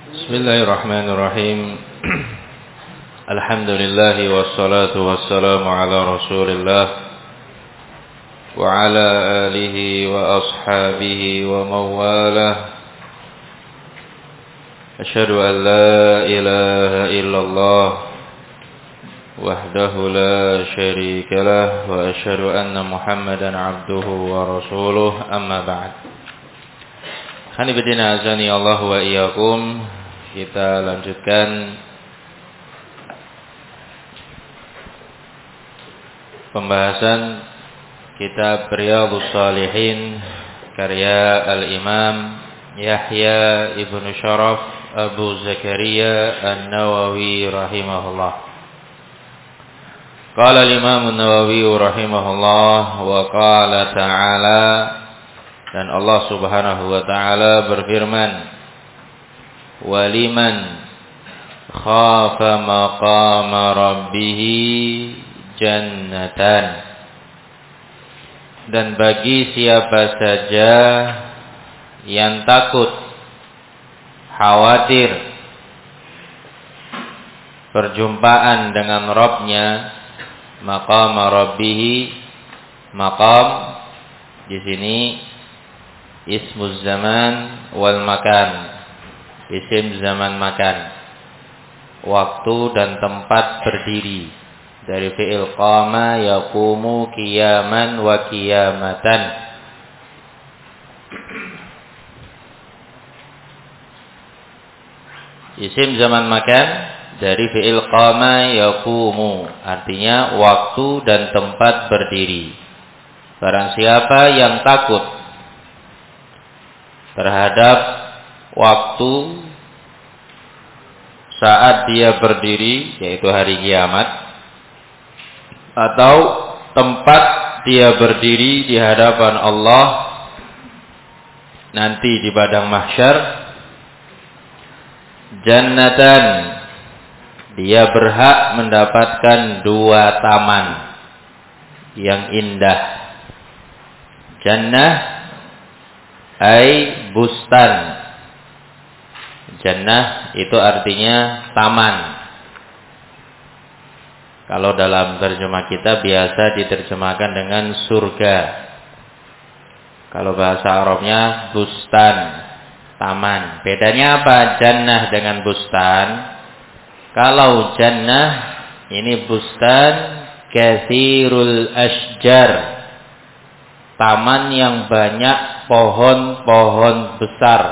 Bismillahirrahmanirrahim. Alhamdulillah wassalatu wassalamu ala Rasulillah wa ala alihi wa ashabihi wa mawalah. Asyhadu an la ilaha illallah wahdahu la syarikalah wa asyhadu anna Muhammadan abduhu wa rasuluh, amma ba'd. Hanibidina azani Allah wa iyyakum. Kita lanjutkan pembahasan kitab Riyadhus Shalihin karya Al-Imam Yahya ibn Sharaf Abu Zakaria An-Nawawi rahimahullah. Qala al-Imam An-Nawawi rahimahullah wa qala ta'ala, dan Allah Subhanahu wa taala berfirman, waliman khafa maqama rabbih jannatan, dan bagi siapa saja yang takut, khawatir perjumpaan dengan Rabbnya, maqama rabbih, maqam di sini ismuz zaman wal makan, isim zaman makan, waktu dan tempat berdiri, dari fi'il qama yaqumu qiyaman wa qiyamatan. Isim zaman makan dari fi'il qama yaqumu, artinya waktu dan tempat berdiri. Barang siapa yang takut terhadap waktu saat dia berdiri, yaitu hari kiamat, atau tempat dia berdiri di hadapan Allah nanti di padang mahsyar, jannatan, dia berhak mendapatkan dua taman yang indah. Jannah ai bustan. Jannah itu artinya taman. Kalau dalam terjemah kita biasa diterjemahkan dengan surga. Kalau bahasa Arabnya bustan, taman. Bedanya apa jannah dengan bustan? Kalau jannah ini bustan katsirul asjar, taman yang banyak pohon-pohon besar.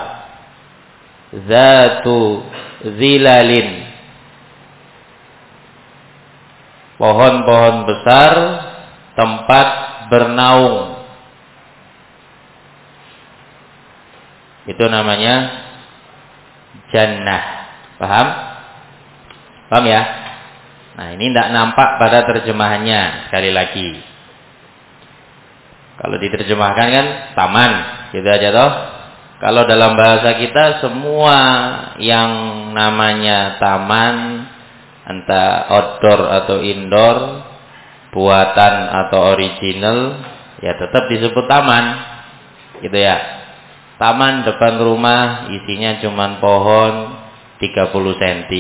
Zatu zilalin, pohon-pohon besar, tempat bernaung. Itu namanya jannah. Paham? Paham ya? Nah, ini tidak nampak pada terjemahannya. Sekali lagi, kalau diterjemahkan kan taman, gitu aja toh. Kalau dalam bahasa kita semua yang namanya taman, entah outdoor atau indoor, buatan atau original, ya tetap disebut taman, gitu ya. Taman depan rumah isinya cuman pohon 30 cm,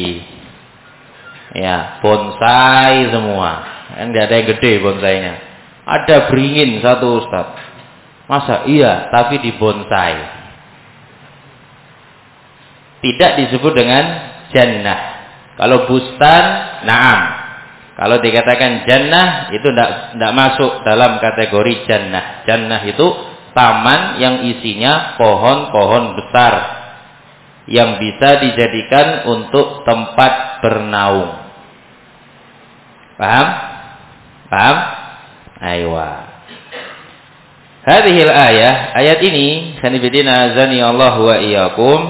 ya bonsai semua, kan nggak ada yang gede bonsainya. Ada beringin satu Ustaz, masa iya, tapi di bonsai. Tidak disebut dengan jannah. Kalau bustan, na'am. Kalau dikatakan jannah, itu tidak masuk dalam kategori jannah. Jannah itu taman yang isinya pohon-pohon besar, yang bisa dijadikan untuk tempat bernaung. Paham? Paham? Aywa. Hadhil ayat ini, sanibidina azani Allah wa iyyakum,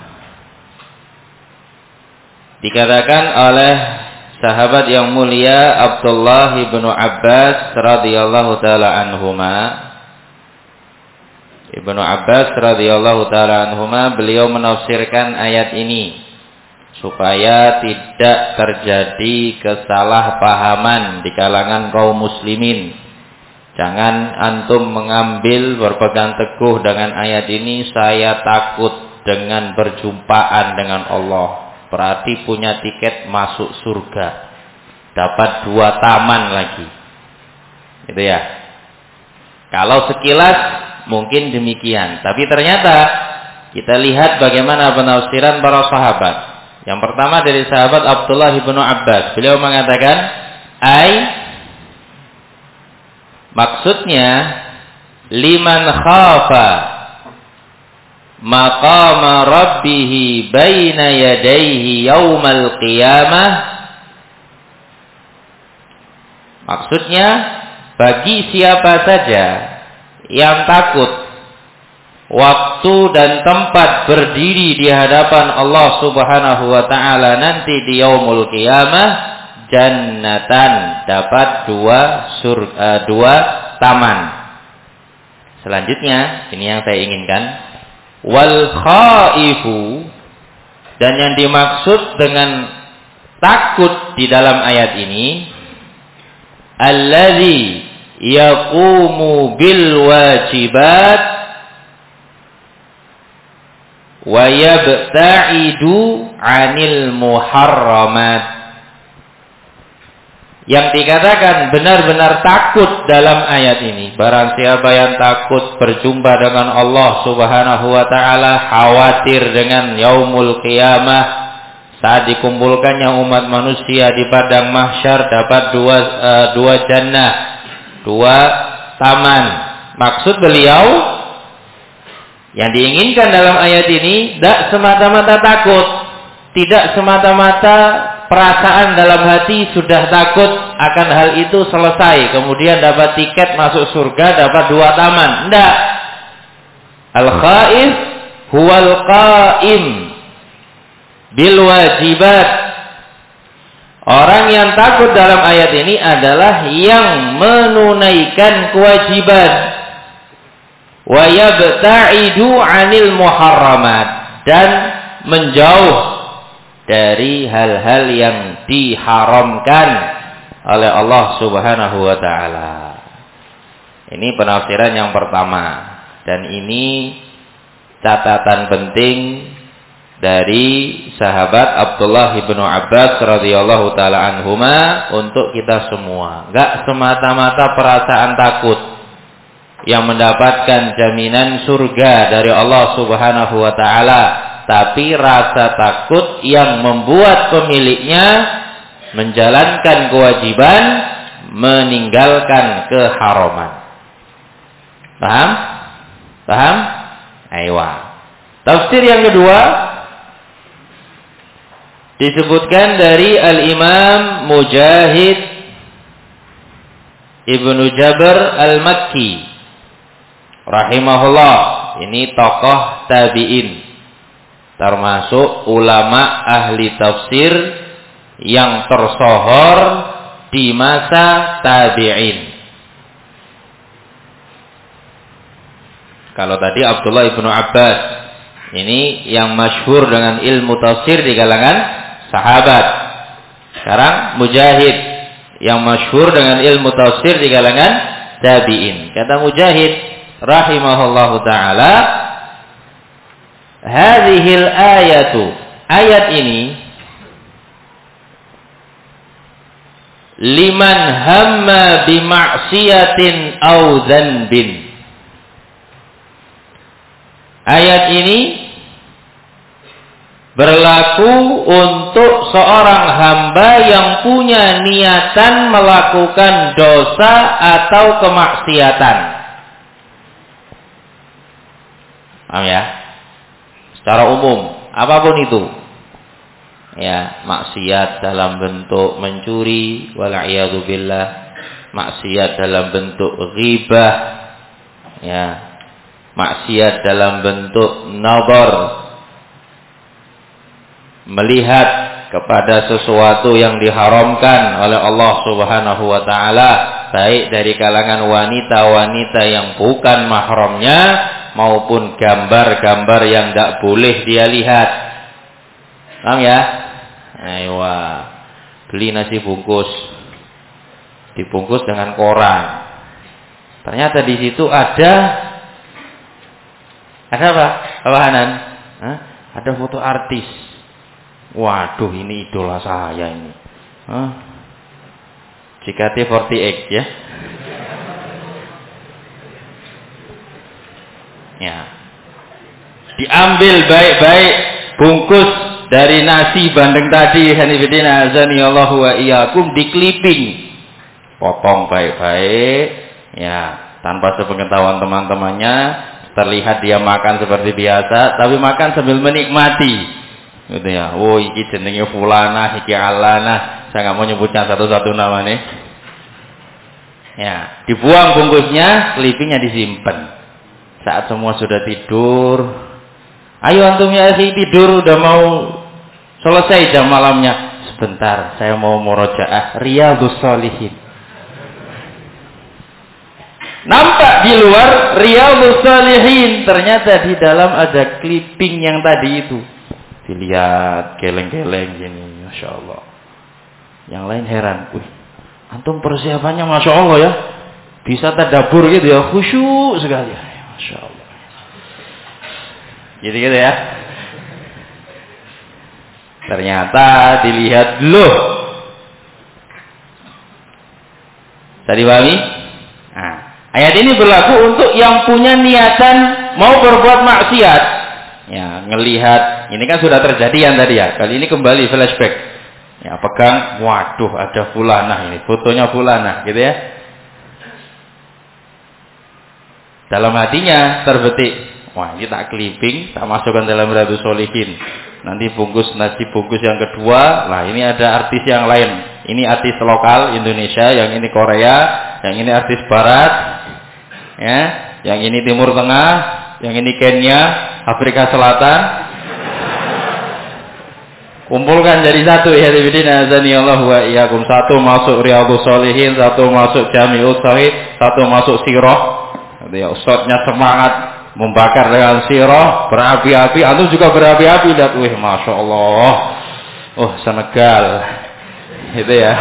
dikatakan oleh sahabat yang mulia Abdullah bin Abbas radhiyallahu taala anhuma. Ibnu Abbas radhiyallahu taala anhuma, beliau menafsirkan ayat ini supaya tidak terjadi kesalahpahaman di kalangan kaum muslimin. Jangan antum mengambil berpegang teguh dengan ayat ini, saya takut dengan berjumpaan dengan Allah. Berarti punya tiket masuk surga. Dapat 2 taman lagi. Gitu ya. Kalau sekilas mungkin demikian. Tapi ternyata kita lihat bagaimana penafsiran para sahabat. Yang pertama dari sahabat Abdullah bin Abbas. Beliau mengatakan, maksudnya liman khafa maqama rabbih baina yadayhi yaumal qiyamah. Maksudnya bagi siapa saja yang takut waktu dan tempat berdiri di hadapan Allah Subhanahu wa taala nanti di yaumul qiyamah, jannatan, dapat 2 taman. Selanjutnya, ini yang saya inginkan, wal khaifu, dan yang dimaksud dengan takut di dalam ayat ini, allazi yaqumu bil wajibat wa yabta'idu 'anil muharramat. Yang dikatakan benar-benar takut dalam ayat ini, barang siapa yang takut berjumpa dengan Allah Subhanahu wa taala, khawatir dengan yaumul qiyamah, saat dikumpulkannya umat manusia di padang mahsyar, dapat 2 jannah, 2 taman. Maksud beliau yang diinginkan dalam ayat ini tidak semata-mata takut, tidak semata-mata perasaan dalam hati sudah takut akan hal itu selesai, kemudian dapat tiket masuk surga, dapat 2 taman. Tidak. Al-khaif huwal qaim bil wajibat. Orang yang takut dalam ayat ini adalah yang menunaikan kewajiban. Wa yabta'idu 'anil muharramat, dan menjauh dari hal-hal yang diharamkan oleh Allah Subhanahu wa taala. Ini penafsiran yang pertama, dan ini catatan penting dari sahabat Abdullah bin Abbas radhiyallahu taala anhuma untuk kita semua. Enggak semata-mata perasaan takut yang mendapatkan jaminan surga dari Allah Subhanahu wa taala, tapi rasa takut yang membuat pemiliknya menjalankan kewajiban, meninggalkan keharaman. Paham? Paham? Aywa. Tafsir yang kedua disebutkan dari Al-Imam Mujahid Ibnu Jabr Al-Makki rahimahullah. Ini tokoh tabi'in, termasuk ulama ahli tafsir yang tersohor di masa tabi'in. Kalau tadi Abdullah ibnu Abbas, ini yang masyhur dengan ilmu tafsir di kalangan sahabat. Sekarang Mujahid, yang masyhur dengan ilmu tafsir di kalangan tabi'in. Kata Mujahid rahimahullahu ta'ala, hadhil ayatu, ayat ini, liman hamma bima'siyatin au dzanbin. Ayat ini berlaku untuk seorang hamba yang punya niatan melakukan dosa atau kemaksiatan. Paham ya? Secara umum, apapun itu, ya, maksiat dalam bentuk mencuri, wala'iyadzubillah, maksiat dalam bentuk ghibah, ya, maksiat dalam bentuk nazar, melihat kepada sesuatu yang diharamkan oleh Allah Subhanahu wa taala, baik dari kalangan wanita-wanita yang bukan mahramnya maupun gambar-gambar yang tidak boleh dia lihat. Paham ya? Aywa. Beli nasi bungkus, dibungkus dengan koran. Ternyata di situ ada apa? Apa Hanan? Hah? Ada foto artis. Waduh, ini idola saya ini. Hah? JKT48 ya. Ya. Diambil baik-baik bungkus dari nasi bandeng tadi, hanifidin azani Allah wa iyyakum, dikliping. Potong baik-baik ya, tanpa sepengetahuan teman-temannya, terlihat dia makan seperti biasa, tapi makan sambil menikmati. Gitu ya. Oh, iki jenenge fulana, iki alana. Saya nggak mau nyebutkan satu-satu namanya. Ya, dibuang bungkusnya, clippingnya disimpan. Saat semua sudah tidur, ayo antum ya akhi tidur, udah mau selesai jam malamnya. Sebentar, saya mau murojaah Riyadhus Shalihin. Nampak di luar Riyadhus Shalihin, ternyata di dalam ada clipping yang tadi itu. Dilihat geleng-geleng gini, Masya Allah. Yang lain heran, wih, antum persiapannya Masya Allah ya, bisa tadabbur gitu ya, khusyuk sekali ya, Masya Allah. Gitu-gitu ya. Ternyata dilihat, loh, tadi pahami? Nah, ayat ini berlaku untuk yang punya niatan mau berbuat maksiat. Ya, ngelihat, ini kan sudah terjadi yang tadi ya. Kali ini kembali flashback. Ya, pegang, waduh, ada fulanah ini, fotonya fulanah, gitu ya. Dalam hatinya terbetik, wah, ini tak clipping, tak masukkan dalam Riyadhus Shalihin. Nanti bungkus nasi bungkus yang kedua, nah ini ada artis yang lain. Ini artis lokal Indonesia, yang ini Korea, yang ini artis Barat, ya, yang ini Timur Tengah, yang ini Kenya, Afrika Selatan. Kumpulkan jadi satu ya, hadirin azani Allah wa iyyakum. Satu masuk Riyadhus Shalihin, satu masuk Jami'ut Shahih, satu masuk Sirah. Ya, ustadznya semangat membakar dengan sirah, berapi-api, antum juga berapi-api, lihat, wih, Masya Allah, oh Senegal, itu ya.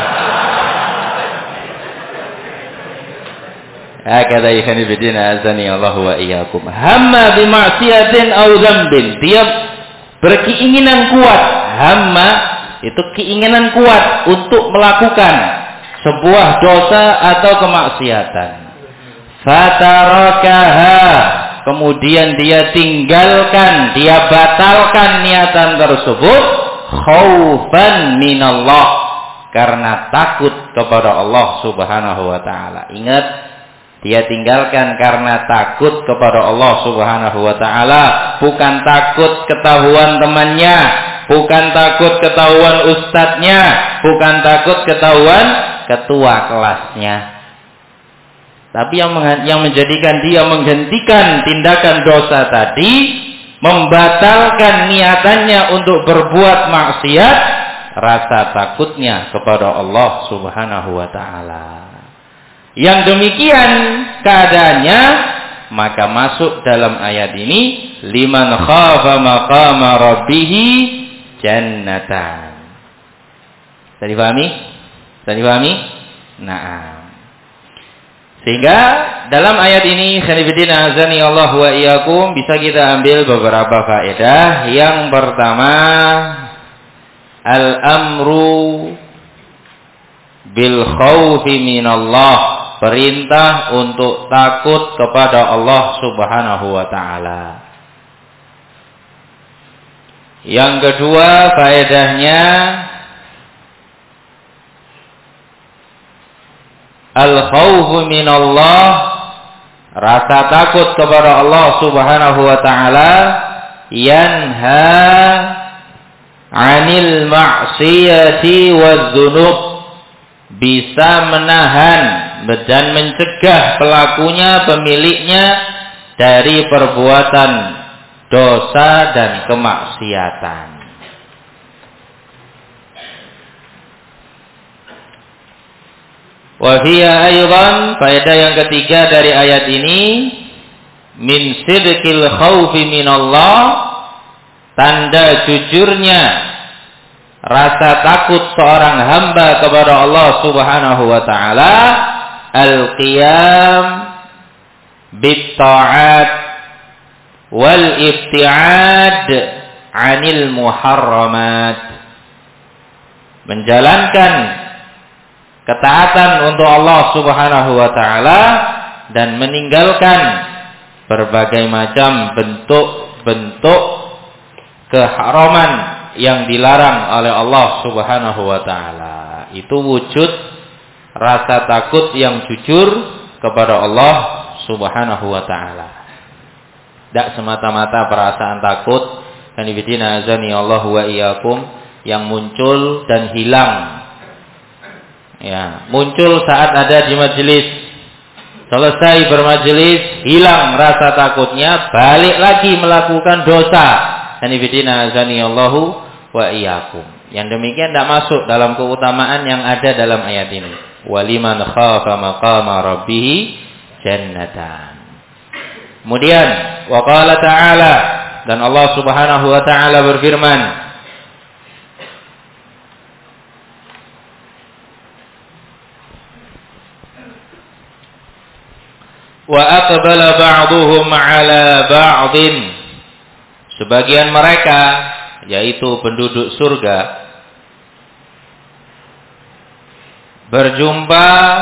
Hakadha ikhwani bidin azani Allah wa iyyakum. Hamma bima'siyatin aw dzambin, dia berkeinginan kuat. Hamma itu keinginan kuat untuk melakukan sebuah dosa atau kemaksiatan. Fatarakaha, kemudian dia tinggalkan, dia batalkan niatan tersebut, khaufan minallah, karena takut kepada Allah Subhanahu wa taala. Ingat, dia tinggalkan karena takut kepada Allah Subhanahu wa taala, bukan takut ketahuan temannya, bukan takut ketahuan ustadznya, bukan takut ketahuan ketua kelasnya. Tapi yang menjadikan dia menghentikan tindakan dosa tadi, membatalkan niatannya untuk berbuat maksiat, rasa takutnya kepada Allah Subhanahu wa taala. Yang demikian keadaannya, maka masuk dalam ayat ini, liman khafa maqama rabbih jannatan. Tadi pahami? Tadi pahami? Nah, sehingga dalam ayat ini, khanifidin azani Allah wa iyyakum, bisa kita ambil beberapa faedah. Yang pertama, al-amru bil khaufi minallah, perintah untuk takut kepada Allah Subhanahu wa taala. Yang kedua faedahnya, al-khawfu minallah, rasa takut kepada Allah Subhanahu wa taala, yanha 'anil ma'siyati wadz-dzunub, bisa menahan dan mencegah pelakunya, pemiliknya dari perbuatan dosa dan kemaksiatan. Wa fiya aydan, faedah yang ketiga dari ayat ini, min sidqil khaufi minallah, tanda jujurnya rasa takut seorang hamba kepada Allah Subhanahu wa taala, al-qiyam bit ta'at wal ibti'ad 'anil muharramat. Menjalankan ketaatan untuk Allah Subhanahu wa taala dan meninggalkan berbagai macam bentuk-bentuk keharaman yang dilarang oleh Allah Subhanahu wa taala. Itu wujud rasa takut yang jujur kepada Allah Subhanahu wa taala. Tidak semata-mata perasaan takut kanibidina azani Allah wa iyyakum yang muncul dan hilang. Ya, muncul saat ada di majelis. Selesai bermajelis, hilang rasa takutnya, balik lagi melakukan dosa. Kanibidina azani Allah wa iyyakum. Yang demikian tidak masuk dalam keutamaan yang ada dalam ayat ini. Waliman khafa maqama rabbih jannatan. Kemudian wa qala ta'ala, dan Allah Subhanahu wa taala berfirman, wa aqbala ba'duhum 'ala ba'din. Sebagian mereka, yaitu penduduk surga, berjumpa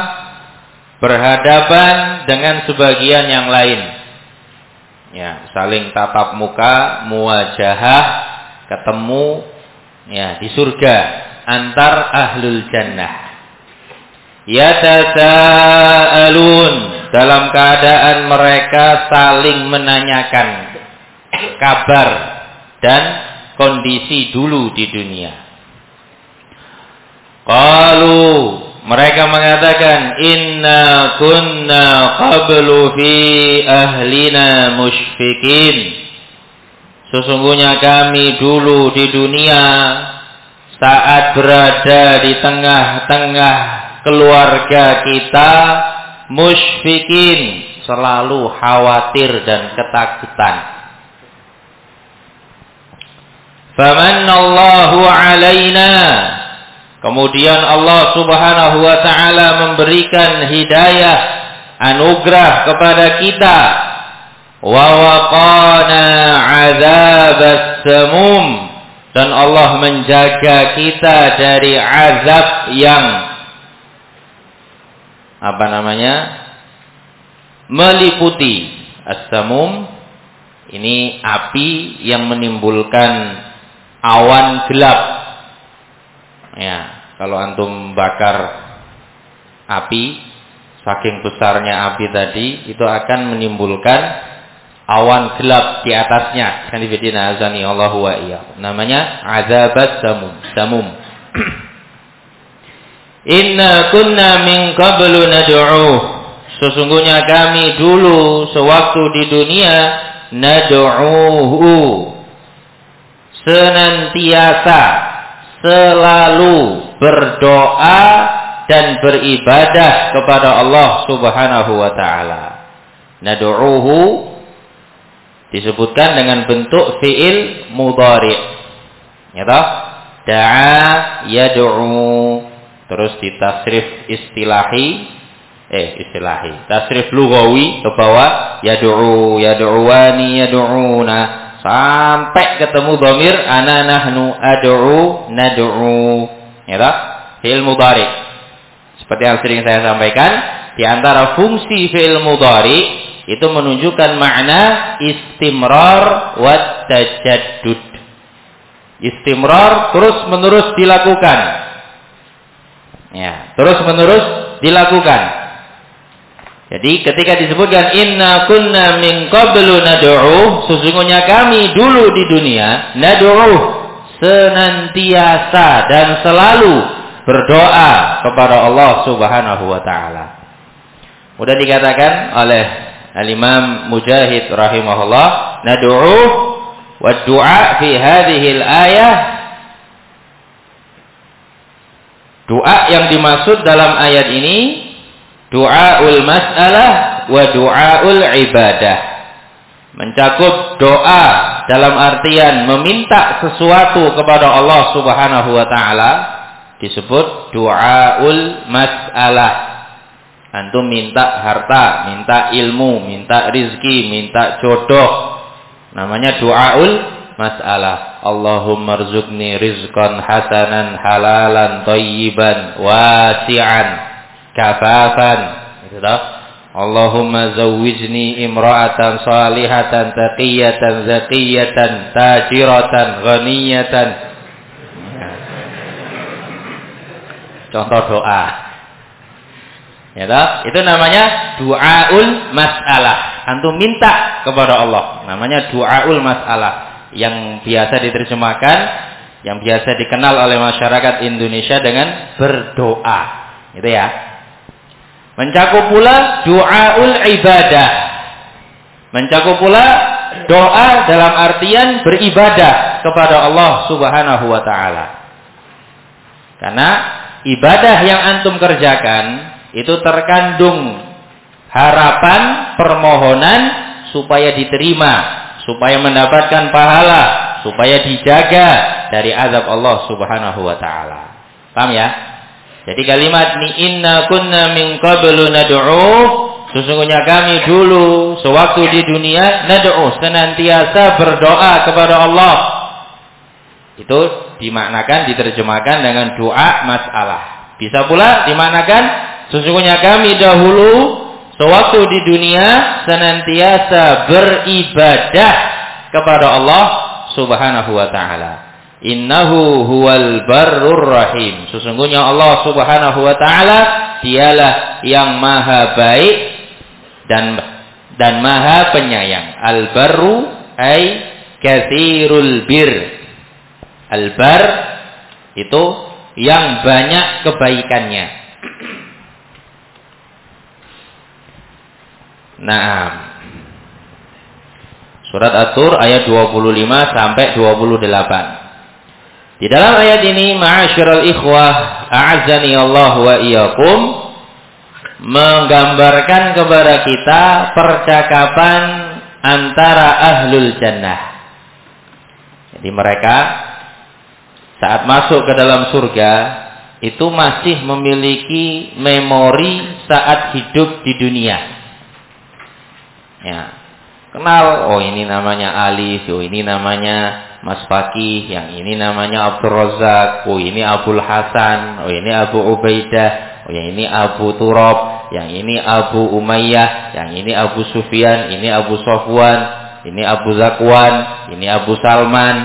berhadapan dengan sebagian yang lain. Ya, saling tatap muka, muwajahah, ketemu ya di surga antar ahlul jannah. Yatasaalun, dalam keadaan mereka saling menanyakan kabar dan kondisi dulu di dunia. Qalu, mereka mengatakan, inna kunna qablu fi ahlina musyfiqin. Sesungguhnya kami dulu di dunia saat berada di tengah-tengah keluarga kita musyfiqin, selalu khawatir dan ketakutan. Famanallahu alaina, kemudian Allah Subhanahu wa taala memberikan hidayah, anugerah kepada kita. Wa waqana 'adzabas samum, dan Allah menjaga kita dari azab yang meliputi. As-samum ini api yang menimbulkan awan gelap. Ya, kalau antum bakar api, saking besarnya api tadi, itu akan menimbulkan awan gelap di atasnya. Kan dibedina azani Allahu wa iyyakum. Namanya azabas samum. Inna kunna min qablu nad'uh. Sesungguhnya kami dulu sewaktu di dunia nad'uhu, senantiasa selalu berdoa dan beribadah kepada Allah Subhanahu wa taala. Nad'uhu disebutkan dengan bentuk fi'il mudhari'. Ya toh? Da'a yad'u. Terus ditasrif tasrif lughawi ke bawah, yad'u, yad'uwani, yad'una, sampai ketemu dhamir ana, nahnu, ad'u, nad'u. Ya toh? Fi'il mudhari'. Seperti yang sering saya sampaikan, di antara fungsi fi'il mudhari' itu menunjukkan makna istimrar wa tajaddud. Istimrar, terus-menerus dilakukan. Ya, terus-menerus dilakukan. Jadi ketika disebutkan inna kunna min qablu nad'u, sesungguhnya kami dulu di dunia nad'u, senantiasa dan selalu berdoa kepada Allah Subhanahu wa taala. Sudah dikatakan oleh Al-Imam Mujahid rahimahullah, nad'u wa du'a fi hadhihi al-ayah, doa yang dimaksud dalam ayat ini du'aul mas'alah wa du'aul ibadah, mencakup doa dalam artian meminta sesuatu kepada Allah Subhanahu wa taala, disebut du'aul mas'alah. Antum minta harta, minta ilmu, minta rizki, minta jodoh, Namanya du'aul mas'alah. Allahumma rzuqni rizqan hasanan halalan thayyiban wasi'an kafafan. Itu toh. Allahumma zawwijni imra'atan salihatan taqiyatan zakiyatan tajiratan ghaniyatan. Contoh doa. Ya toh? Itu namanya du'aul mas'alah. Antum minta kepada Allah. Namanya du'aul mas'alah. Yang biasa diterjemahkan, yang biasa dikenal oleh masyarakat Indonesia dengan berdoa. Gitu ya. Mencakup pula du'aul ibadah. Mencakup pula doa dalam artian beribadah kepada Allah Subhanahu wa taala. Karena ibadah yang antum kerjakan itu terkandung harapan, permohonan supaya diterima, supaya mendapatkan pahala, supaya dijaga dari azab Allah Subhanahu wa taala. Paham ya? Jadi kalimat ni inna kunna min qablu nad'u, sesungguhnya kami dulu sewaktu di dunia nad'u, senantiasa berdoa kepada Allah. Itu dimaknakan, diterjemahkan dengan doa masalah. Bisa pula dimaknakan sesungguhnya kami dahulu sewaktu di dunia senantiasa beribadah kepada Allah Subhanahu wa taala. Innahu huwal barrur rahim. Sesungguhnya Allah Subhanahu wa taala dialah yang maha baik dan maha penyayang. Al barru ay katsirul bir. Al bar itu yang banyak kebaikannya. Naam. Surat At-Tur ayat 25 sampai 28. Di dalam ayat ini, ma'asyiral ikhwah, a'azzani Allah wa iyyakum, menggambarkan kepada kita percakapan antara ahlul jannah. Jadi mereka saat masuk ke dalam surga itu masih memiliki memori saat hidup di dunia. Ya. Kenal, oh ini namanya Alif, oh ini namanya Mas Fakih, yang ini namanya Abdul Razak, oh ini Abdul Hasan, oh ini Abu Ubaidah, oh yang ini Abu Turab, yang ini Abu Umayyah, yang ini Abu Sufyan, ini Abu Safwan, ini Abu Zakwan, ini Abu Salman.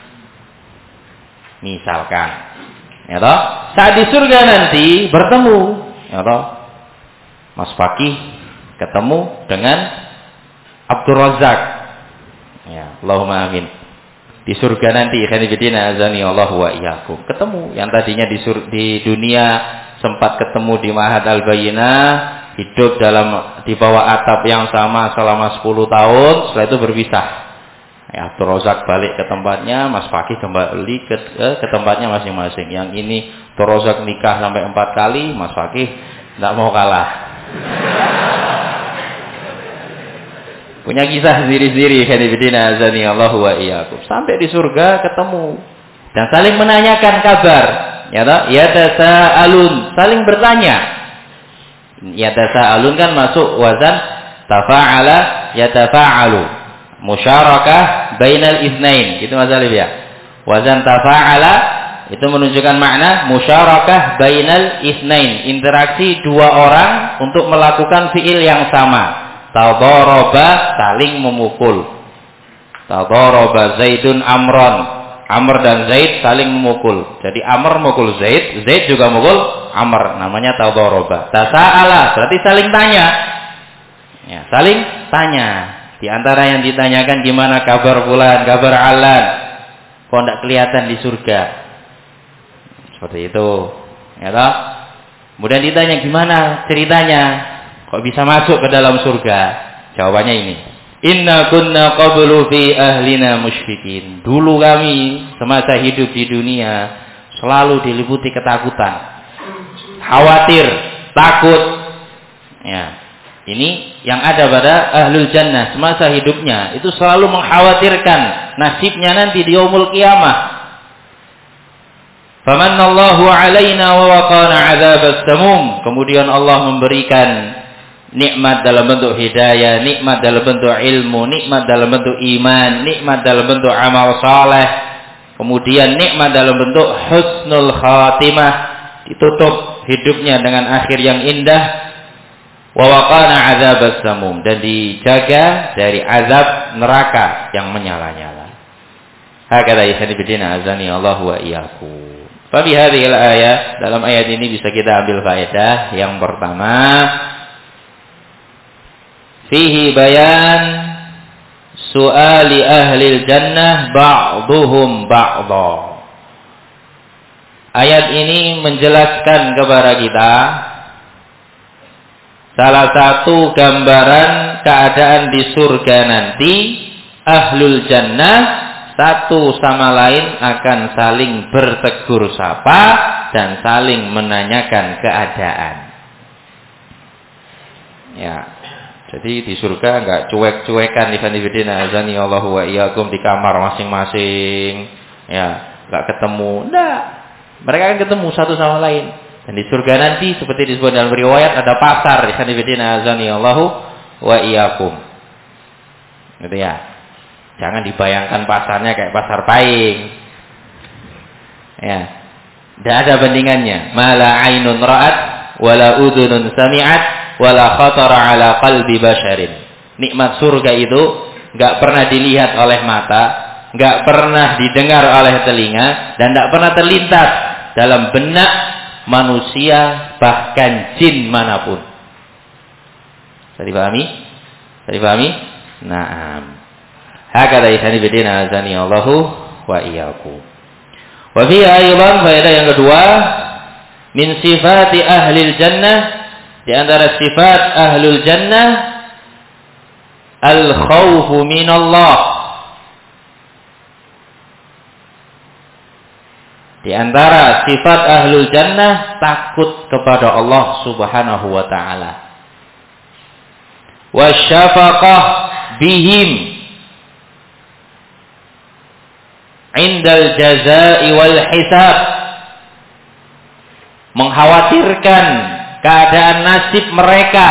Misalkan, ya toh? Saat di surga nanti bertemu, ya toh? Mas Fakih ketemu dengan Abdul Razak. Ya, Allahumma amin. Di surga nanti khanifidina azani Allah wa iyyakum. Ketemu yang tadinya di dunia sempat ketemu di Ma'had Al-Bayyinah, hidup di bawah atap yang sama selama 10 tahun, setelah itu berpisah. Ya, Abdul Razak balik ke tempatnya, Mas Fakih kembali ke tempatnya masing-masing. Yang ini Abdul Razak nikah sampai 4 kali, Mas Fakih tidak mau kalah. Punya kisah sendiri-sendiri, khanifidina azani Allah wa iyyakum. Sampai di surga ketemu dan saling menanyakan kabar. Ya toh? Yatasaalun, saling bertanya. Yatasaalun kan masuk wazan tafa'ala yatafa'alu. Musyarakah bainal itsnain. Itu Mas Alif ya. Wazan tafa'ala itu menunjukkan makna musyarakah bainal itsnain, interaksi dua orang untuk melakukan fiil yang sama. Tadaraba, saling memukul. Tadaraba Zaidun Amron, Amr dan Zaid saling memukul. Jadi Amr mukul Zaid, Zaid juga mukul Amr. Namanya tadaraba. Tasa'ala, berarti saling tanya. Ya, saling tanya. Di antara yang ditanyakan, gimana kabar fulan, kabar alan? Kok tidak kelihatan di surga? Seperti itu. Ya toh? Kemudian ditanya, gimana ceritanya? Kok bisa masuk ke dalam surga? Jawabannya ini. Inna kunna qablu fi ahlina musyfiqin. Dulu kami semasa hidup di dunia selalu diliputi ketakutan. Khawatir, takut. Ya. Ini yang ada pada ahlul jannah semasa hidupnya, itu selalu mengkhawatirkan nasibnya nanti di yaumul qiyamah. Famanallahu alaina wa waqana adzabas samum. Kemudian Allah memberikan nikmat dalam bentuk hidayah, nikmat dalam bentuk ilmu, nikmat dalam bentuk iman, nikmat dalam bentuk amal saleh, kemudian nikmat dalam bentuk husnul khatimah, ditutup hidupnya dengan akhir yang indah. Wa waqana adzabas samum, dan dijaga dari azab neraka yang menyala-nyala. Hakadha ikhwani bidina azani Allah wa iyyakum. Fa bi hadhil ayat, dalam ayat ini bisa kita ambil faedah yang pertama, fihi bayan su'ali ahlil jannah ba'duhum ba'dha. Ayat ini menjelaskan kepada kita salah satu gambaran keadaan di surga nanti. Ahlul jannah satu sama lain akan saling bertegur sapa dan saling menanyakan keadaan. Ya, jadi di surga enggak cuek-cuekan ikhwanifidina azani Allahu wa iyyakum di kamar masing-masing. Ya, enggak ketemu. Enggak. Mereka akan ketemu satu sama lain. Dan di surga nanti seperti disebut dalam riwayat ada pasar, ikhwanifidina azani Allahu wa iyyakum. Gitu ya. Jangan dibayangkan pasarnya kayak pasar Paing. Ya. Tidak ada bandingannya. Mala ainun ra'at wala udhunun sami'at wala khatara ala qalbi basharin. Nikmat surga itu enggak pernah dilihat oleh mata, enggak pernah didengar oleh telinga, dan enggak pernah terlintas dalam benak manusia, bahkan jin manapun. Bisa dipahami? Bisa dipahami? Naam. Hakadha ikhwani bidina azani Allahu wa iyyakum. Wa fi aydan faedah yang kedua, min sifati ahlil jannah, di antara sifat ahlul jannah al khaufu minallah. Di antara sifat ahlul jannah takut kepada Allah Subhanahu wa taala. Wasyafaqah bihim indal jazaa'i wal hisab. Mengkhawatirkan keadaan nasib mereka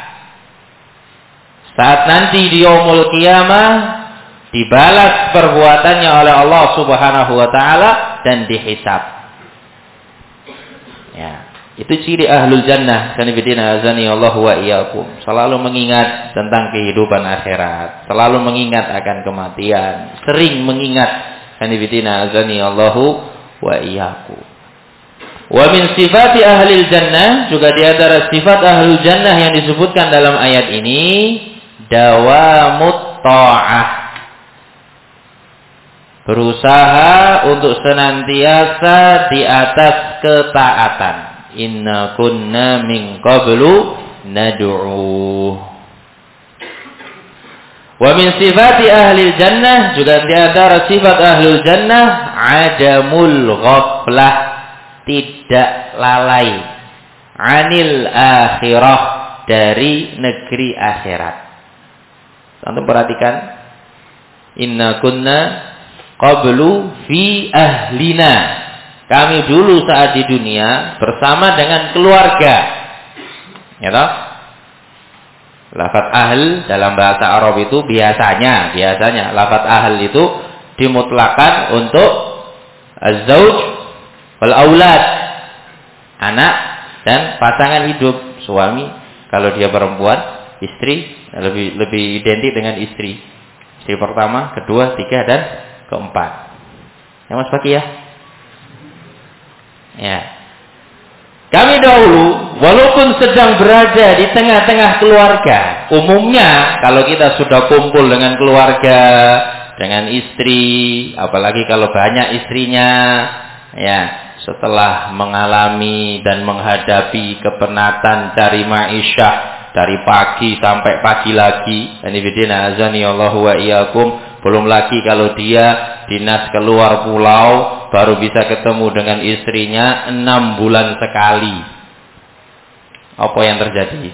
saat nanti di yaumul qiyamah dibalas perbuatannya oleh Allah Subhanahu wa taala dan dihisab. Ya, itu ciri ahlul jannah. Kanibidina azani Allah wa iyyakum. Selalu mengingat tentang kehidupan akhirat, selalu mengingat akan kematian, sering mengingat. Kanibidina azani Allah wa iyyakum. Wa min sifati ahlil jannah, juga di antara sifat ahlul jannah yang disebutkan dalam ayat ini, dawamut ta'ah. Berusaha untuk senantiasa di atas ketaatan. Inna kunna min qablu nad'u. Wa min sifati ahli jannah, juga di antara sifat ahlul jannah, adamul ghaflah, tidak lalai, anil akhirah, dari negeri akhirat. Antum perhatikan, inna kunna qablu fi ahlina, kami dulu saat di dunia bersama dengan keluarga. Ya toh? Lafaz ahl dalam bahasa Arab itu biasanya lafaz ahl itu dimutlakan untuk az-zauj wal aulad, anak dan pasangan hidup, suami. Kalau dia perempuan, istri, lebih identik dengan istri. Istri pertama, kedua, tiga, dan keempat. Ya Mas Baki ya? Ya. Kami dahulu walaupun sedang berada di tengah-tengah keluarga, umumnya kalau kita sudah kumpul dengan keluarga, dengan istri, apalagi kalau banyak istrinya, ya, setelah mengalami dan menghadapi kepenatan cari ma'isyah dari pagi sampai pagi lagi, anibidina azani Allahu wa iyyakum, belum lagi kalau dia dinas keluar pulau, baru bisa ketemu dengan istrinya 6 bulan sekali. Apa yang terjadi?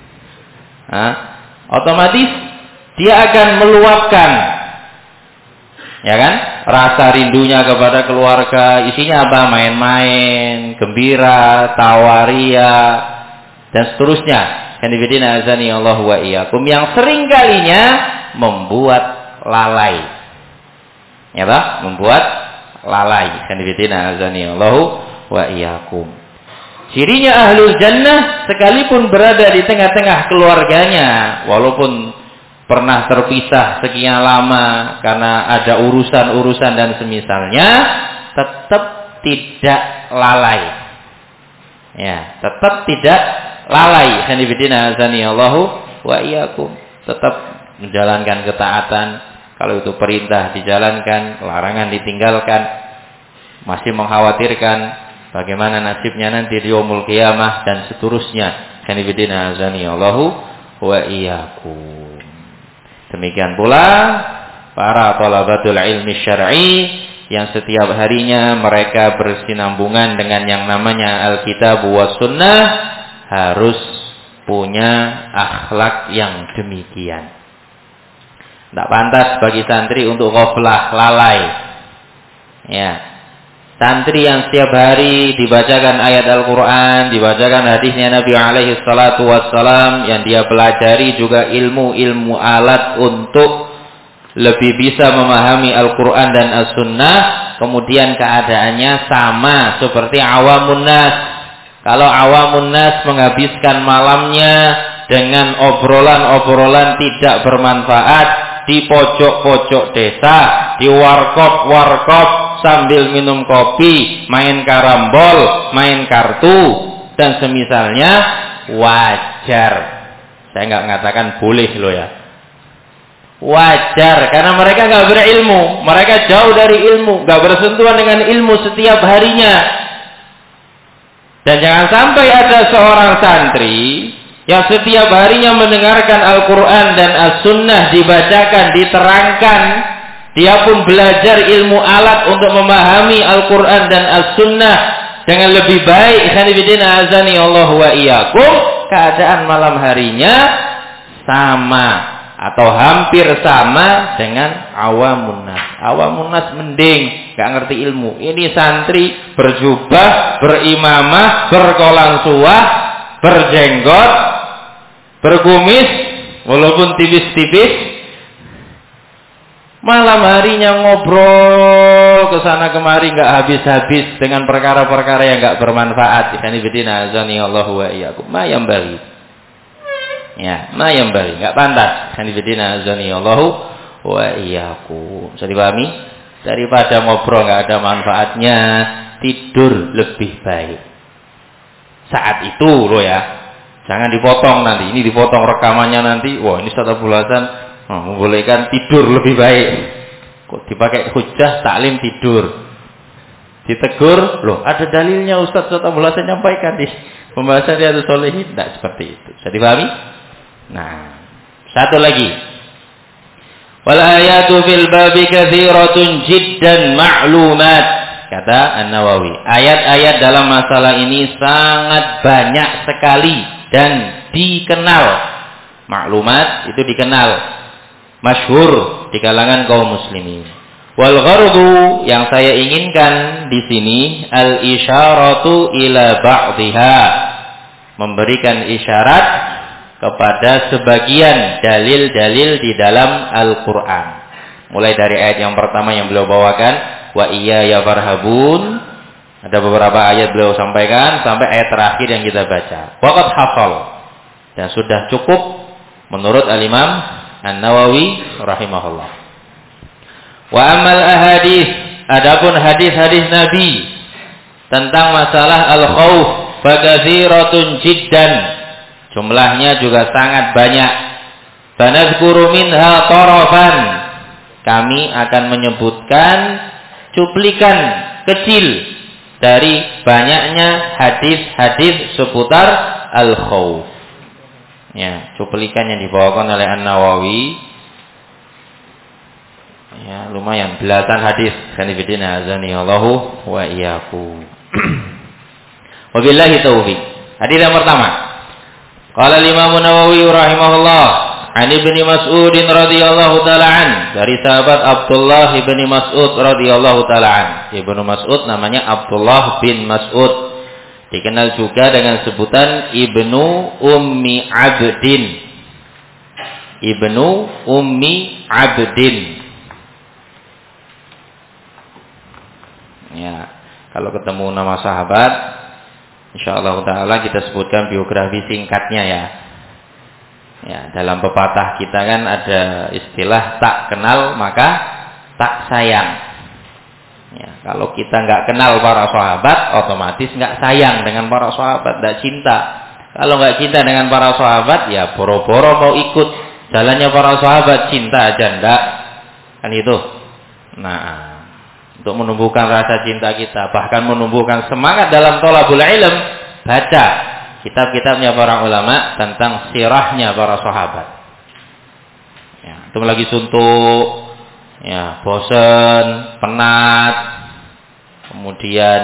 Otomatis dia akan meluapkan, ya kan, rasa rindunya kepada keluarga. Isinya apa? Main-main, gembira, tawaria, dan seterusnya. Khanifidina azani Allah wa iyyakum, yang sering kalinya membuat lalai. Ya Pak, membuat lalai. Khanifidina azani Allah wa iyyakum. Cirinya ahlul jannah sekalipun berada di tengah-tengah keluarganya, walaupun pernah terpisah sekian lama karena ada urusan-urusan dan semisalnya, tetap tidak lalai. Ya, tetap tidak lalai. Khanifidina azani Allahu wa iyyakum. Tetap menjalankan ketaatan. Kalau itu perintah dijalankan, larangan ditinggalkan. Masih mengkhawatirkan bagaimana nasibnya nanti di yaumul qiyamah dan seterusnya. Khanifidina azani Allahu wa iyyakum. Demikian pula para thalabatul ilmi syar'i yang setiap harinya mereka bersinambungan dengan yang namanya Alkitab wa Sunnah, harus punya akhlak yang demikian. Tidak pantas bagi santri untuk ghaflah, lalai. Ya. Santri yang setiap hari dibacakan ayat Al-Quran, dibacakan hadisnya Nabi alaihi salatu wassalam, yang dia pelajari juga ilmu-ilmu alat untuk lebih bisa memahami Al-Quran dan As-Sunnah, kemudian keadaannya sama seperti awamun nas. Kalau awamun nas menghabiskan malamnya dengan obrolan-obrolan tidak bermanfaat di pojok-pojok desa, di warkop-warkop, sambil minum kopi, main karambol, main kartu, dan semisalnya, wajar. Saya nggak mengatakan boleh loh ya. Wajar, karena mereka nggak berilmu, mereka jauh dari ilmu, nggak bersentuhan dengan ilmu setiap harinya. Dan jangan sampai ada seorang santri yang setiap harinya mendengarkan Al-Quran dan As-Sunnah dibacakan, diterangkan, dia pun belajar ilmu alat untuk memahami Al-Quran dan As-Sunnah dengan lebih baik. Khanifidina azani Allah wa iyyakum, keadaan malam harinya sama atau hampir sama dengan awamun nas. Awamun nas mending, gak ngerti ilmu. Ini santri berjubah, berimamah, berkolang suah, berjenggot, berkumis, walaupun tipis-tipis. Malam harinya ngobrol ke sana kemari nggak habis-habis dengan perkara-perkara yang nggak bermanfaat. Khanifidina azani Allah wa iyyakum. Ma yambaghi. Ya, ma yambaghi, nggak pantas. Khanifidina azani Allah wa iyyakum. Bisa dipahami? Daripada ngobrol nggak ada manfaatnya, tidur lebih baik. Saat itu loh ya. Jangan dipotong nanti. Ini dipotong rekamannya nanti. Wah, ini Ustaz Abdul Hasan membolehkan tidur lebih baik. Kok dipakai hujah taklim tidur? Ditegur, loh ada dalilnya Ustaz Abdul Hasan nyampaikan di pembahasan Riyadhus Shalihin. Tidak seperti itu. Bisa dipahami? Nah, satu lagi. Wal ayatu fil babi katsiratun jiddan ma'lumat. Kata An-Nawawi, ayat-ayat dalam masalah ini sangat banyak sekali dan dikenal. Maklumat itu dikenal, masyhur di kalangan kaum muslimin. Wal ghardu, yang saya inginkan di sini, al isyaratu ila ba'dihha, memberikan isyarat kepada sebagian dalil-dalil di dalam Al-Qur'an. Mulai dari ayat yang pertama yang beliau bawakan, wa iyaya farhabun, ada beberapa ayat beliau sampaikan sampai ayat terakhir yang kita baca. Waqad hafal, dan sudah cukup menurut Al-Imam An-Nawawi rahimahullah. Wa amal ahadits, adapun hadis-hadis Nabi tentang masalah al-khauf fakatsiratun jiddan, jumlahnya juga sangat banyak. Fanadhkuru minha tarafan, kami akan menyebutkan cuplikan kecil dari banyaknya hadis-hadis seputar al-khauf. Ya, cuplikan yang dibawakan oleh An-Nawawi, ya lumayan belasan hadis. Khanifidina azani Allahu wa iyyakum. Wabillahi taufiq. Hadis yang pertama, qala Imam Nawawi rahimahullah, an Ibnu Mas'ud radhiyallahu taala an, dari sahabat Abdullah bin Mas'ud radhiyallahu taala an. Ibnu Mas'ud namanya Abdullah bin Mas'ud. Dikenal juga dengan sebutan Ibnu Ummi Abdin. Ibnu Ummi Abdin. Ya, kalau ketemu nama sahabat, insyaallah taala kita sebutkan biografi singkatnya ya. Ya, dalam pepatah kita kan ada istilah tak kenal maka tak sayang. Ya, kalau kita nggak kenal para sahabat, otomatis nggak sayang dengan para sahabat, nggak cinta. Kalau nggak cinta dengan para sahabat, ya boro-boro mau ikut jalannya para sahabat, cinta aja ndak, kan itu. Nah, untuk menumbuhkan rasa cinta kita, bahkan menumbuhkan semangat dalam thalabul ilm, baca kitab-kitabnya para ulama tentang sirahnya para sahabat. Ya, itu lagi suntuk, ya, bosen, penat, kemudian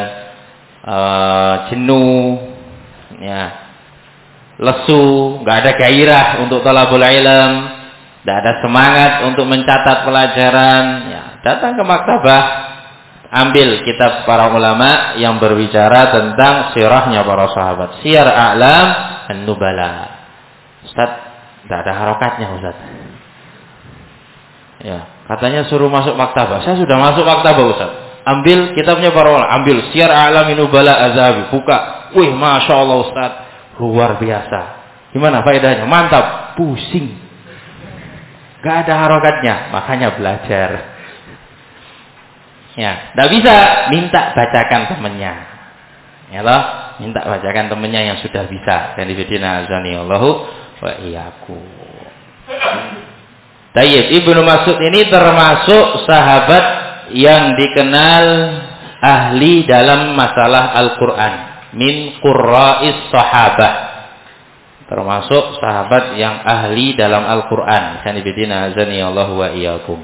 jenuh, ya, lesu, nggak ada gairah untuk thalabul ilm, nggak ada semangat untuk mencatat pelajaran, ya, datang ke maktabah, ambil kitab para ulama yang berbicara tentang sirahnya para sahabat. Siyar A'lam An-Nubala. Ustaz, tidak ada harokatnya Ustaz. Ya, katanya suruh masuk maktabah. Saya sudah masuk maktabah Ustaz. Ambil kitabnya para ulama, ambil Siyar A'lam An-Nubala Az-Zahabi, buka. Wih, Masya Allah Ustaz, luar biasa. Gimana faedahnya? Mantap. Pusing. Gak ada harokatnya, makanya belajar. Ya, tidak bisa, minta bacakan temannya. Ya loh, minta bacakan temannya yang sudah bisa. Dan ibadina azani Allahu wa iyyakum. Tayyib, Ibnu Mas'ud ini termasuk sahabat yang dikenal ahli dalam masalah Al-Qur'an. Min qurra'is sahabah. Termasuk sahabat yang ahli dalam Al-Qur'an. Dan ibadina azani Allahu wa iyyakum.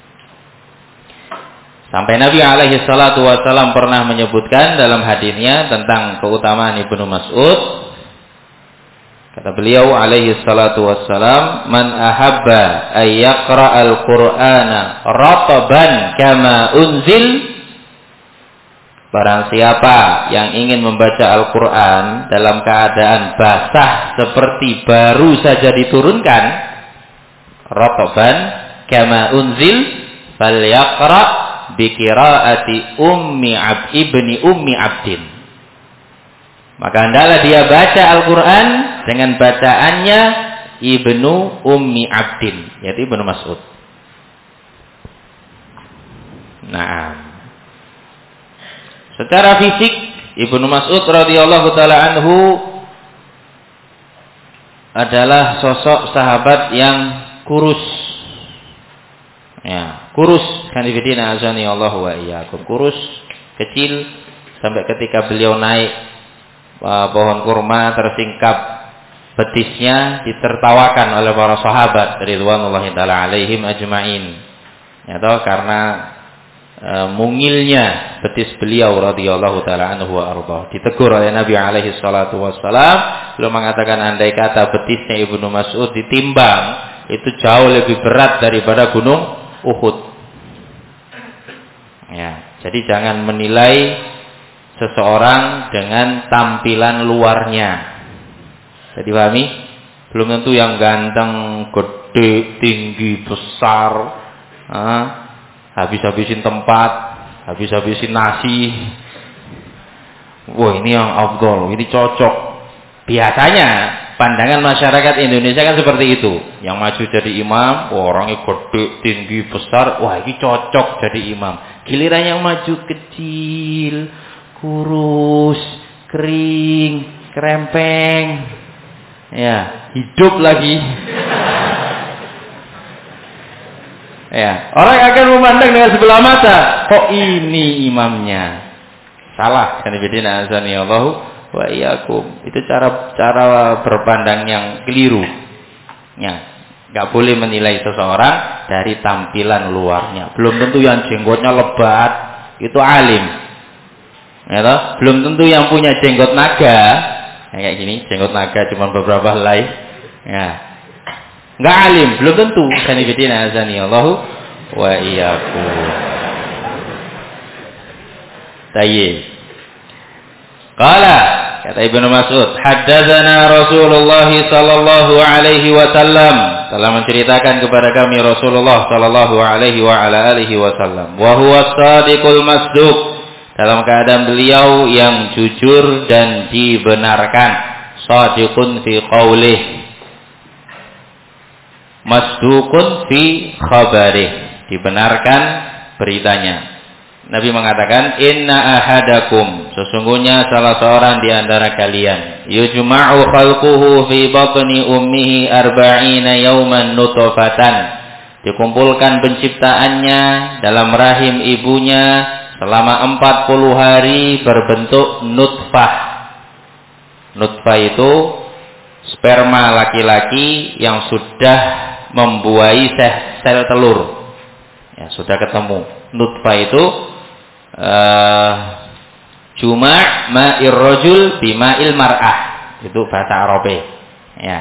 Sampai Nabi alaihi salatu wasallam pernah menyebutkan dalam hadisnya tentang keutamaan Ibnu Mas'ud. Kata beliau alaihi salatu wassalam, "Man ahabba ay yaqra'al Qur'ana rataban kama unzil." Barang siapa yang ingin membaca Al-Qur'an dalam keadaan basah seperti baru saja diturunkan, rataban kama unzil, falyaqra' bikiraati ibni ummi abdin. Maka hendaklah dia baca Al-Quran dengan bacaannya Ibnu Ummi Abdin, yaitu Ibnu Mas'ud. Nah, secara fisik Ibnu Mas'ud radhiyallahu taala anhu adalah sosok sahabat yang kurus. Ya, kurus, kan ibadina azani Allah wa iyyakum. Kurus, kecil, sampai ketika beliau naik pohon kurma tersingkap betisnya ditertawakan oleh para sahabat ridwanullahi taala alaihim ajmain. Ya toh, karena mungilnya betis beliau radhiyallahu taala anhu wa ardhah. Ditegur oleh Nabi alaihi salatu wassalam, beliau mengatakan andai kata betisnya Ibnu Mas'ud ditimbang, itu jauh lebih berat daripada gunung Uhud. Ya, jadi jangan menilai seseorang dengan tampilan luarnya. Jadi pahami? Belum tentu yang ganteng, gede, tinggi, besar, habis-habisin tempat, habis-habisin nasi. Wah, ini yang afdol, ini cocok. Biasanya pandangan masyarakat Indonesia kan seperti itu. Yang maju jadi imam, orangnya gede, tinggi, besar, wah ini cocok jadi imam. Giliran yang maju kecil, kurus, kering, kerempeng, ya, hidup lagi. Ya, orang akan memandang dengan sebelah mata, kok ini imamnya. Salah, kan ibadina azani Allahu wa iyyakum. Itu cara berpandang yang keliru. Ya, enggak boleh menilai seseorang dari tampilan luarnya. Belum tentu yang jenggotnya lebat itu alim. Ya toh? Belum tentu yang punya jenggot naga, kayak gini, jenggot naga cuma beberapa helai. Ya. Enggak alim, belum tentu. Sanibidina azani Allahu wa iyyakum. Tayyib. Qala kata Ibnu Mas'ud, haddatsana Rasulullah sallallahu alaihi wasallam, telah menceritakan kepada kami Rasulullah sallallahu alaihi wa ala alihi wasallam, wa huwa shadiqul masduq, dalam keadaan beliau yang jujur dan dibenarkan, shadiqun fi qaulih, masduqun fi khabarih, dibenarkan beritanya. Nabi mengatakan, inna ahadakum, sesungguhnya salah seorang di antara kalian, yujma'u khalquhu fi batni ummihi arba'ina yawman nutfatan, dikumpulkan penciptaannya dalam rahim ibunya selama 40 hari berbentuk nutfah. Nutfah itu sperma laki-laki yang sudah membuahi sel telur. Ya, sudah ketemu. Nutfah itu juma' ma'ir rajul bima'il mar'ah, itu bahasa Arabe. Ya.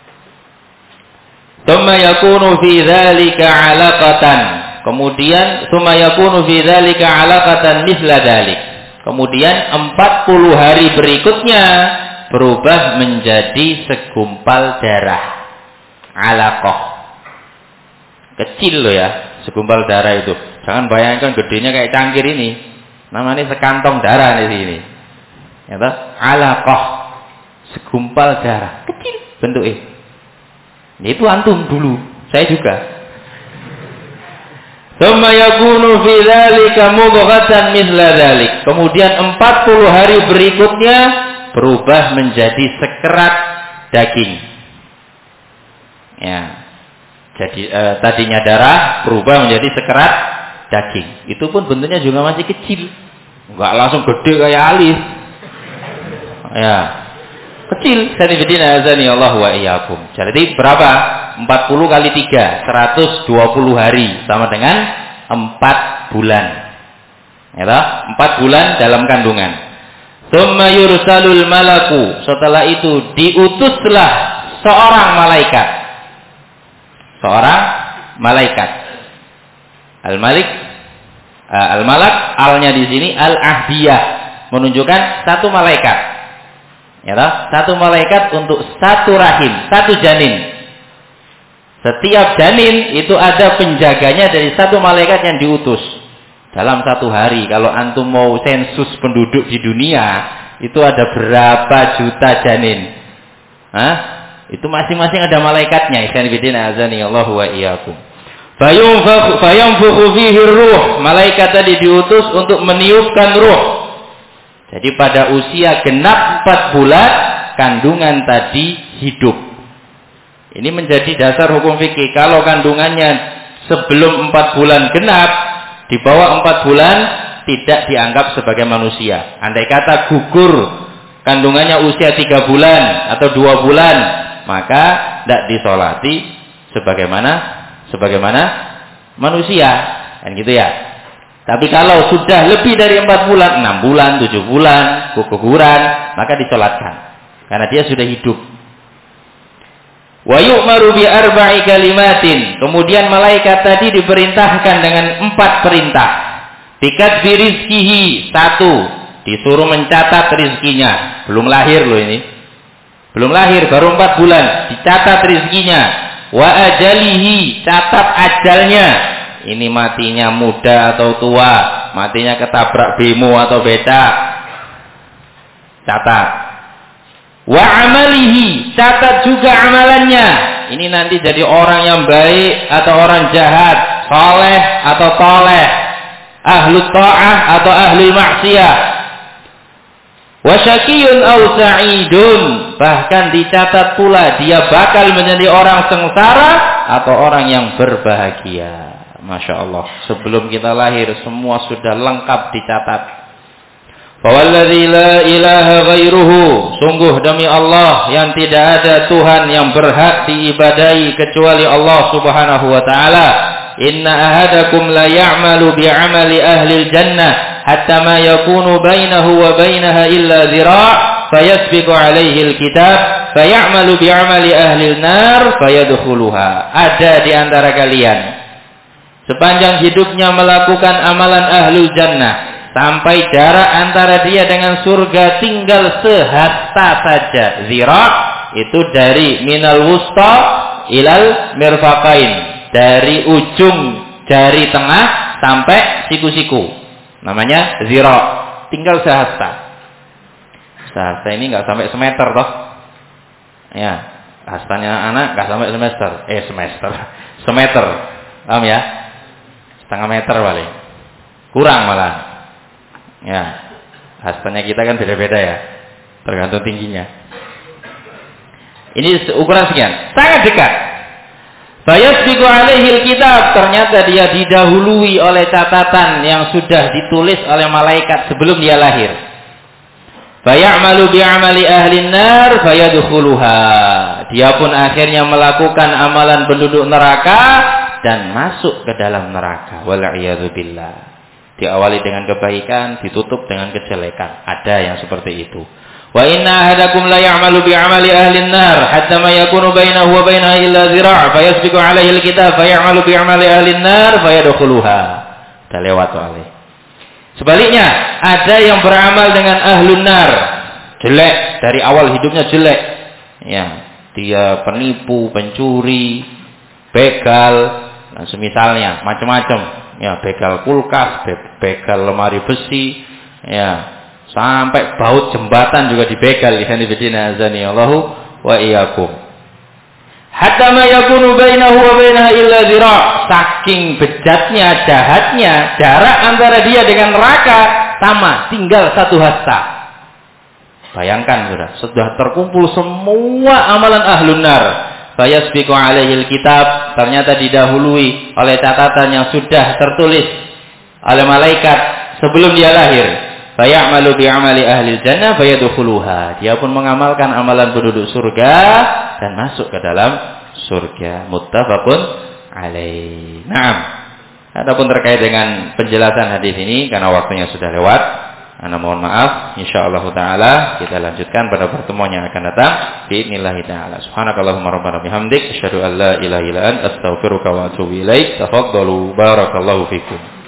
Tsumma yakunu fi dzalika 'alaqatan, kemudian tsumma yakunu fi dzalika 'alaqatan misla dzalik, kemudian 40 hari berikutnya berubah menjadi segumpal darah. 'Alaqah, kecil loh ya, segumpal darah itu. Jangan bayangkan gedenya kayak cangkir ini. Namanya sekantong darah di sini. Ya toh? 'Alaqah, segumpal darah, kecil bentuknya. Itu antum dulu, saya juga. Tsumma yakunu fi dzalika mudghatan mithla dzalik. Kemudian 40 hari berikutnya berubah menjadi sekerat daging. Ya. Jadi tadinya darah berubah menjadi sekerat daging. Itu pun bentuknya juga masih kecil. Enggak langsung gede kayak alis. Ya. Kecil. Sanibidina azani Allah wa iyyakum. Jadi berapa? 40 kali 3, 120 hari, sama dengan 4 bulan. Ya toh? 4 bulan dalam kandungan. Tsumma yursalul malaku. Setelah itu diutuslah seorang malaikat. Seorang malaikat. Al-Malik, Al-Malak, alnya di sini al-ahdiyah, menunjukkan satu malaikat. Ya toh? Satu malaikat untuk satu rahim, satu janin. Setiap janin itu ada penjaganya dari satu malaikat yang diutus. Dalam satu hari, kalau antum mau sensus penduduk di dunia, itu ada berapa juta janin? Hah? Itu masing-masing ada malaikatnya. Ikhwan fillah azani Allah wa iyyakum. Fayunfakhu fihi ruh. Malaikat tadi diutus untuk meniupkan ruh. Jadi pada usia genap 4 bulan kandungan tadi hidup. Ini menjadi dasar hukum fikih. Kalau kandungannya sebelum 4 bulan genap, di bawah 4 bulan tidak dianggap sebagai manusia. Andai kata gugur kandungannya usia 3 bulan atau 2 bulan, maka tidak disolati sebagaimana manusia, kan gitu ya. Tapi kalau sudah lebih dari 4 bulan, 6 bulan, 7 bulan, keguguran, maka disolatkan karena dia sudah hidup. Wa yu'maru bi arba'i kalimatin. Kemudian malaikat tadi diperintahkan dengan 4 perintah. Bikat bi rizkihi, 1, disuruh mencatat rizkinya. Belum lahir loh ini. Belum lahir, baru 4 bulan, dicatat rizkinya. Wa ajalihi, catat ajalnya. Ini matinya muda atau tua, matinya ketabrak bemo atau becak. Catat. Wa amalihi, catat juga amalannya. Ini nanti jadi orang yang baik atau orang jahat, saleh atau toleh, ahlu ta'ah atau ahli maksiyah. Wa syaqiyun aw sa'idun, bahkan dicatat pula dia bakal menjadi orang sengsara atau orang yang berbahagia. Masya Allah, sebelum kita lahir semua sudah lengkap dicatat. Fawalladzi la ilaha ghairuhu, sungguh demi Allah yang tidak ada Tuhan yang berhak diibadahi kecuali Allah Subhanahu wa taala. Inna ahadakum la ya'malu bi'amali ahli jannah hatta ma yakunu bainahu wa bainaha illa dhira' fayasbiqu alaihi alkitab fayamalu bi'amali ahli nar fayadkhuluha. Ada di antara kalian sepanjang hidupnya melakukan amalan ahlul jannah sampai jarak antara dia dengan surga tinggal sehasta saja. Zira itu dari minal wusta ilal mirfaqain, dari ujung jari tengah sampai siku-siku. Namanya zira, tinggal sehasta. Sehasta ini nggak sampai semeter toh. Ya, hastanya anak nggak sampai semeter. Paham ya? Setengah meter paling. Kurang malah. Ya. Hastanya kita kan beda-beda ya. Tergantung tingginya. Ini ukuran sekian. Sangat dekat. Fayasbiqu alaihil kitab. Ternyata dia didahului oleh catatan yang sudah ditulis oleh malaikat sebelum dia lahir. Fayamalu bi'amali ahlin nar fayadkhuluha. Dia pun akhirnya melakukan amalan penduduk neraka dan masuk ke dalam neraka. Wal'iyadzu billah. Diawali dengan kebaikan, ditutup dengan kejelekan. Ada yang seperti itu. Wa inna ahadakum la ya'malu bi'amali ahlin nar hatta ma yakunu bainahu wa bainaha illa zira' fayasbiqu 'alaihi alkitab fayamalu bi'amali ahlin nar fayadkhuluha. Sudah lewat soalnya. Sebaliknya, ada yang beramal dengan ahlun nar, jelek, dari awal hidupnya jelek. Ya, dia penipu, pencuri, begal, dan semisalnya, macam-macam. Ya, begal kulkas, begal lemari besi, ya, sampai baut jembatan juga dibegal. Ihsan fillah azani Allahu wa iyyakum. Hatta ma yakunu bainahu wa bainaha illa zira'. Saking bejatnya, jahatnya, jarak antara dia dengan neraka sama, tinggal satu hasta. Bayangkan sudah terkumpul semua amalan ahlun nar. Fayasbiqu alaihil kitab, ternyata didahului oleh catatan yang sudah tertulis oleh malaikat sebelum dia lahir. Fayamalu bi'amali ahlil jannah fayadkhuluha. Dia pun mengamalkan amalan penduduk surga dan masuk ke dalam surga. Muttafaqun alaih. Naam. Adapun terkait dengan penjelasan hadis ini karena waktunya sudah lewat, ana mohon maaf. Insyaallah taala kita lanjutkan pada pertemuan yang akan datang. Bismillah taala. Subhanakallahumma rabbana bihamdik asyhadu an la ilaha illa anta astaghfiruka wa atubu ilaik. Tafaddalu barakallahu fikum.